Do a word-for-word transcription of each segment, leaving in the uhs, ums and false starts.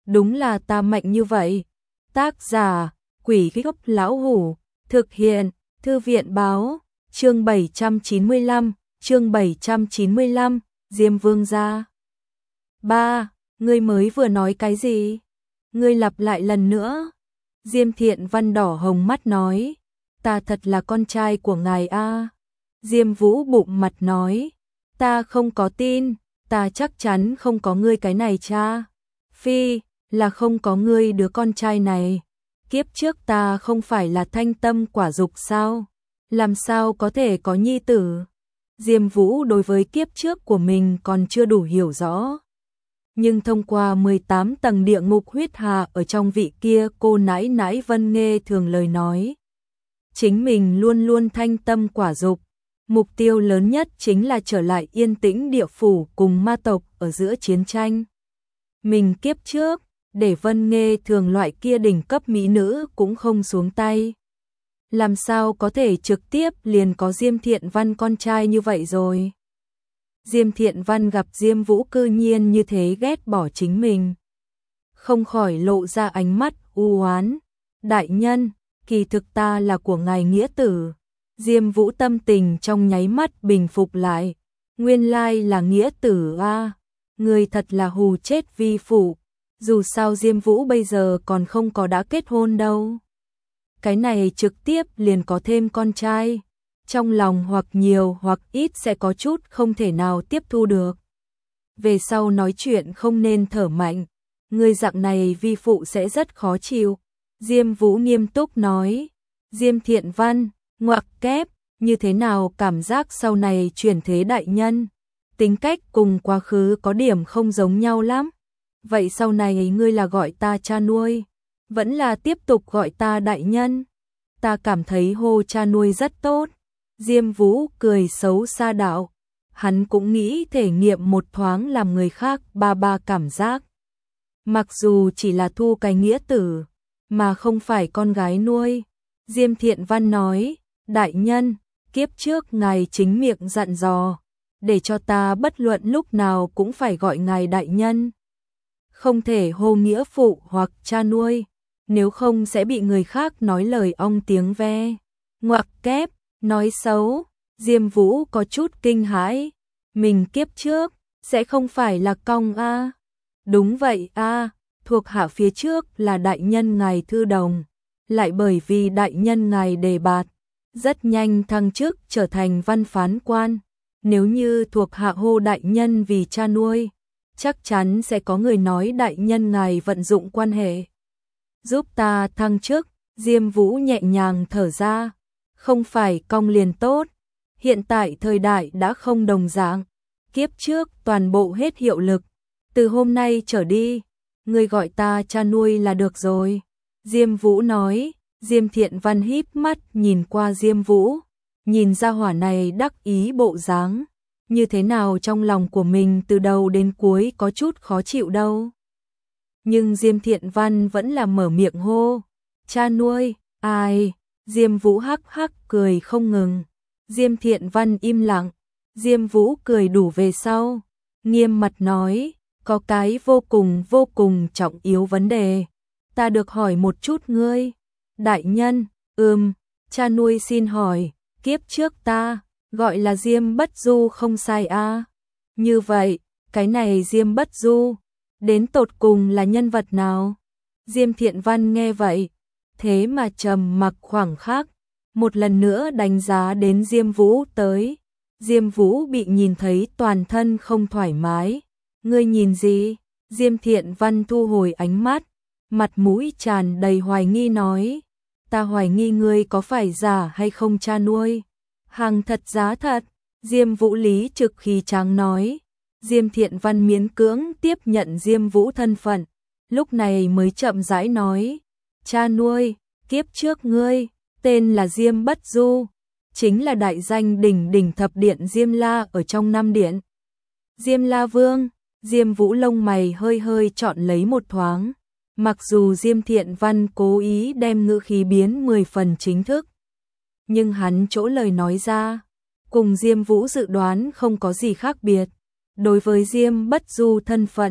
đúng là ta mạnh như vậy. Tác giả, Quỷ Gốc Lão Hủ, thực hiện, Thư viện báo, chương bảy trăm chín mươi lăm, chương bảy trăm chín mươi lăm, Diêm Vương gia. Ba, ngươi mới vừa nói cái gì? Ngươi lặp lại lần nữa. Diêm Thiện Văn đỏ hồng mắt nói, ta thật là con trai của ngài a. Diêm Vũ bụng mặt nói, ta không có tin, ta chắc chắn không có ngươi cái này cha. Phi, là không có ngươi đứa con trai này. Kiếp trước ta không phải là thanh tâm quả dục sao? Làm sao có thể có nhi tử? Diêm Vũ đối với kiếp trước của mình còn chưa đủ hiểu rõ. Nhưng thông qua mười tám tầng địa ngục huyết hà ở trong vị kia cô nãi nãi Vân Nghê thường lời nói. Chính mình luôn luôn thanh tâm quả dục. Mục tiêu lớn nhất chính là trở lại yên tĩnh địa phủ cùng ma tộc ở giữa chiến tranh. Mình kiếp trước, để Vân Nghê thường loại kia đỉnh cấp mỹ nữ cũng không xuống tay. Làm sao có thể trực tiếp liền có Diêm Thiện Văn con trai như vậy rồi. Diêm Thiện Văn gặp Diêm Vũ cư nhiên như thế ghét bỏ chính mình. Không khỏi lộ ra ánh mắt u oán. Đại nhân, kỳ thực ta là của ngài nghĩa tử. Diêm Vũ tâm tình trong nháy mắt bình phục lại. Nguyên lai là nghĩa tử a. Người thật là hù chết vi phụ. Dù sao Diêm Vũ bây giờ còn không có đã kết hôn đâu. Cái này trực tiếp liền có thêm con trai. Trong lòng hoặc nhiều hoặc ít sẽ có chút không thể nào tiếp thu được. Về sau nói chuyện không nên thở mạnh. Người dạng này vi phụ sẽ rất khó chịu. Diêm Vũ nghiêm túc nói. Diêm Thiện Văn, ngoặc kép, như thế nào cảm giác sau này chuyển thế đại nhân. Tính cách cùng quá khứ có điểm không giống nhau lắm. Vậy sau này ngươi là gọi ta cha nuôi, vẫn là tiếp tục gọi ta đại nhân? Ta cảm thấy hô cha nuôi rất tốt. Diêm Vũ cười xấu xa đạo. Hắn cũng nghĩ thể nghiệm một thoáng làm người khác ba ba cảm giác. Mặc dù chỉ là thu cái nghĩa tử, mà không phải con gái nuôi. Diêm Thiện Văn nói, đại nhân, kiếp trước ngài chính miệng dặn dò, để cho ta bất luận lúc nào cũng phải gọi ngài đại nhân. Không thể hô nghĩa phụ hoặc cha nuôi, nếu không sẽ bị người khác nói lời ong tiếng ve. Ngoặc kép, nói xấu. Diêm Vũ có chút kinh hãi. Mình kiếp trước, sẽ không phải là cong a. Đúng vậy a, thuộc hạ phía trước là đại nhân ngài thư đồng. Lại bởi vì đại nhân ngài đề bạt, rất nhanh thăng chức trở thành văn phán quan. Nếu như thuộc hạ hô đại nhân vì cha nuôi, chắc chắn sẽ có người nói đại nhân ngài vận dụng quan hệ giúp ta thăng chức. Diêm Vũ nhẹ nhàng thở ra, không phải cong liền tốt. Hiện tại thời đại đã không đồng dạng, kiếp trước toàn bộ hết hiệu lực. Từ hôm nay trở đi, người gọi ta cha nuôi là được rồi. Diêm Vũ nói. Diêm Thiện Văn híp mắt nhìn qua Diêm Vũ, nhìn ra hỏa này đắc ý bộ dáng. Như thế nào trong lòng của mình từ đầu đến cuối có chút khó chịu đâu. Nhưng Diêm Thiện Văn vẫn là mở miệng hô. Cha nuôi, ai? Diêm Vũ hắc hắc cười không ngừng. Diêm Thiện Văn im lặng. Diêm Vũ cười đủ về sau. Nghiêm mặt nói, có cái vô cùng vô cùng trọng yếu vấn đề. Ta được hỏi một chút ngươi. Đại nhân, ừm, cha nuôi xin hỏi, kiếp trước ta, gọi là Diêm Bất Du không sai a. À? Như vậy, cái này Diêm Bất Du, đến tột cùng là nhân vật nào? Diêm Thiện Văn nghe vậy, thế mà trầm mặc khoảng khắc, một lần nữa đánh giá đến Diêm Vũ tới. Diêm Vũ bị nhìn thấy toàn thân không thoải mái. Ngươi nhìn gì? Diêm Thiện Văn thu hồi ánh mắt, mặt mũi tràn đầy hoài nghi nói. Ta hoài nghi ngươi có phải giả hay không cha nuôi. Hàng thật giá thật. Diêm Vũ lý trực khí tráng nói. Diêm Thiện Văn miễn cưỡng tiếp nhận Diêm Vũ thân phận, lúc này mới chậm rãi nói. Cha nuôi, kiếp trước ngươi, tên là Diêm Bất Du, chính là đại danh đỉnh đỉnh thập điện Diêm La ở trong năm điện. Diêm La Vương. Diêm Vũ lông mày hơi hơi chọn lấy một thoáng. Mặc dù Diêm Thiện Văn cố ý đem ngữ khí biến mười phần chính thức, nhưng hắn chỗ lời nói ra, cùng Diêm Vũ dự đoán không có gì khác biệt. Đối với Diêm Bất Du thân phận,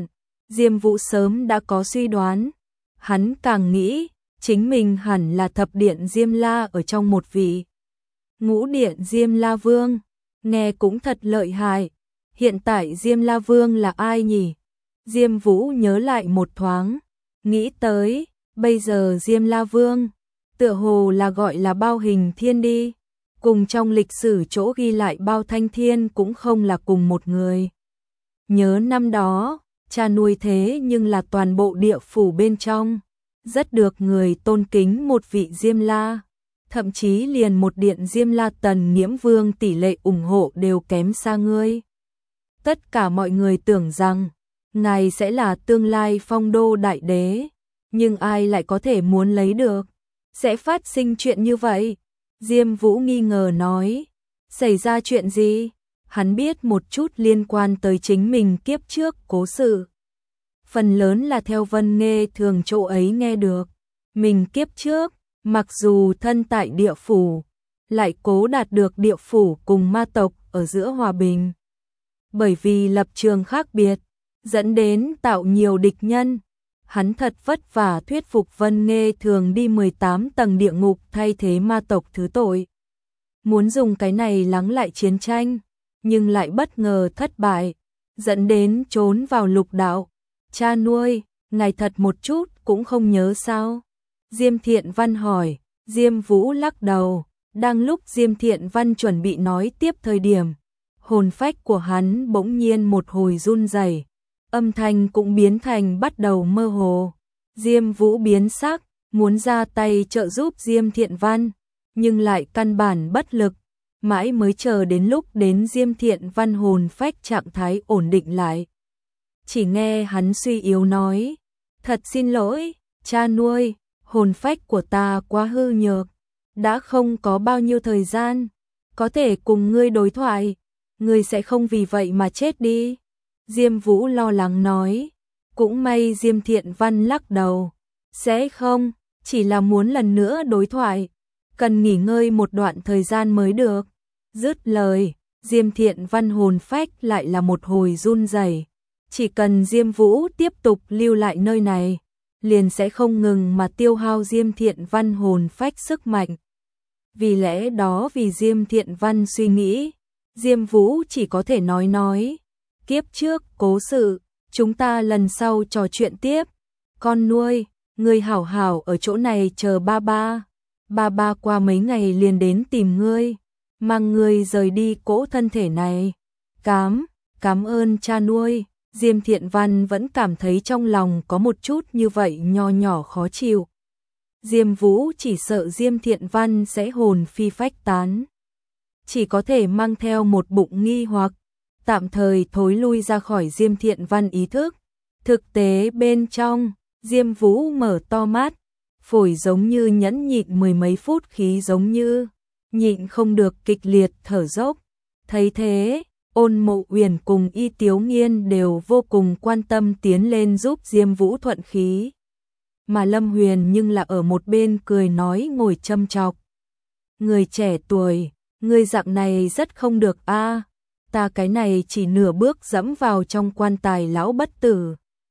Diêm Vũ sớm đã có suy đoán, hắn càng nghĩ, chính mình hẳn là thập điện Diêm La ở trong một vị. Ngũ điện Diêm La Vương, nghe cũng thật lợi hại. Hiện tại Diêm La Vương là ai nhỉ? Diêm Vũ nhớ lại một thoáng, nghĩ tới, bây giờ Diêm La Vương, tựa hồ là gọi là Bao Hình Thiên đi, cùng trong lịch sử chỗ ghi lại Bao Thanh Thiên cũng không là cùng một người. Nhớ năm đó, cha nuôi thế nhưng là toàn bộ địa phủ bên trong, rất được người tôn kính một vị Diêm La, thậm chí liền một điện Diêm La Tần Nghiễm Vương tỷ lệ ủng hộ đều kém xa ngươi. Tất cả mọi người tưởng rằng, ngài sẽ là tương lai phong đô đại đế, nhưng ai lại có thể muốn lấy được, sẽ phát sinh chuyện như vậy. Diêm Vũ nghi ngờ nói, xảy ra chuyện gì? Hắn biết một chút liên quan tới chính mình kiếp trước cố sự. Phần lớn là theo Vân Nghê thường chỗ ấy nghe được. Mình kiếp trước, mặc dù thân tại địa phủ, lại cố đạt được địa phủ cùng ma tộc ở giữa hòa bình. Bởi vì lập trường khác biệt, dẫn đến tạo nhiều địch nhân. Hắn thật vất vả thuyết phục Vân Nghê thường đi mười tám tầng địa ngục thay thế ma tộc thứ tội. Muốn dùng cái này lắng lại chiến tranh, nhưng lại bất ngờ thất bại, dẫn đến trốn vào lục đạo. Cha nuôi, ngài thật một chút cũng không nhớ sao? Diêm Thiện Văn hỏi. Diêm Vũ lắc đầu. Đang lúc Diêm Thiện Văn chuẩn bị nói tiếp thời điểm, hồn phách của hắn bỗng nhiên một hồi run rẩy, âm thanh cũng biến thành bắt đầu mơ hồ. Diêm Vũ biến sắc, muốn ra tay trợ giúp Diêm Thiện Văn, nhưng lại căn bản bất lực, mãi mới chờ đến lúc đến Diêm Thiện Văn hồn phách trạng thái ổn định lại. Chỉ nghe hắn suy yếu nói, thật xin lỗi, cha nuôi, hồn phách của ta quá hư nhược, đã không có bao nhiêu thời gian, có thể cùng ngươi đối thoại, ngươi sẽ không vì vậy mà chết đi. Diêm Vũ lo lắng nói, cũng may Diêm Thiện Văn lắc đầu, sẽ không, chỉ là muốn lần nữa đối thoại, cần nghỉ ngơi một đoạn thời gian mới được. Dứt lời, Diêm Thiện Văn hồn phách lại là một hồi run rẩy. Chỉ cần Diêm Vũ tiếp tục lưu lại nơi này, liền sẽ không ngừng mà tiêu hao Diêm Thiện Văn hồn phách sức mạnh. Vì lẽ đó vì Diêm Thiện Văn suy nghĩ, Diêm Vũ chỉ có thể nói nói, kiếp trước cố sự, chúng ta lần sau trò chuyện tiếp. Con nuôi, ngươi hảo hảo ở chỗ này chờ ba ba. Ba ba qua mấy ngày liền đến tìm ngươi, mang ngươi rời đi cỗ thân thể này. Cám, cảm ơn cha nuôi. Diêm Thiện Văn vẫn cảm thấy trong lòng có một chút như vậy nho nhỏ khó chịu. Diêm Vũ chỉ sợ Diêm Thiện Văn sẽ hồn phi phách tán, chỉ có thể mang theo một bụng nghi hoặc, tạm thời thối lui ra khỏi Diêm Thiện Văn ý thức. Thực tế bên trong, Diêm Vũ mở to mắt, phổi giống như nhẫn nhịn mười mấy phút khí giống như nhịn không được kịch liệt thở dốc. Thấy thế, Ôn Mộ Uyển cùng Y Tiếu Nghiên đều vô cùng quan tâm tiến lên giúp Diêm Vũ thuận khí. Mà Lâm Huyền nhưng là ở một bên cười nói ngồi châm chọc. Người trẻ tuổi, người dạng này rất không được a, ta cái này chỉ nửa bước dẫm vào trong quan tài lão bất tử.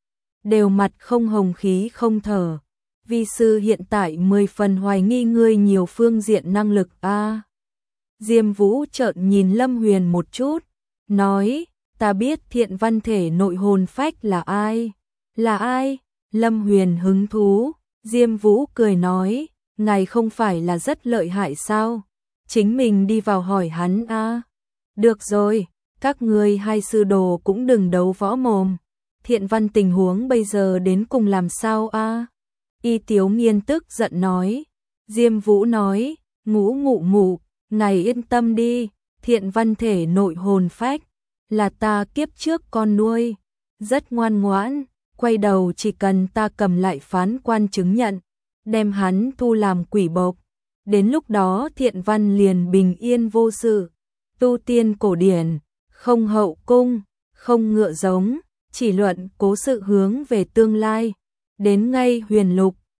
Đều mặt không hồng khí không thở. Vi sư hiện tại mười phần hoài nghi ngươi nhiều phương diện năng lực a. Diêm Vũ trợn nhìn Lâm Huyền một chút, nói, ta biết Thiện Văn thể nội hồn phách là ai. Là ai? Lâm Huyền hứng thú. Diêm Vũ cười nói, ngài không phải là rất lợi hại sao? Chính mình đi vào hỏi hắn a. Được rồi, các ngươi hai sư đồ cũng đừng đấu võ mồm. Thiện Văn tình huống bây giờ đến cùng làm sao a? Y Tiếu Nghiên tức giận nói. Diêm Vũ nói, ngũ ngụ ngụ, ngài yên tâm đi, Thiện Văn thể nội hồn phách là ta kiếp trước con nuôi, rất ngoan ngoãn, quay đầu chỉ cần ta cầm lại phán quan chứng nhận, đem hắn thu làm quỷ bộc, đến lúc đó Thiện Văn liền bình yên vô sự. Tu tiên cổ điển, không hậu cung, không ngựa giống, chỉ luận cố sự hướng về tương lai, đến ngay huyền lục,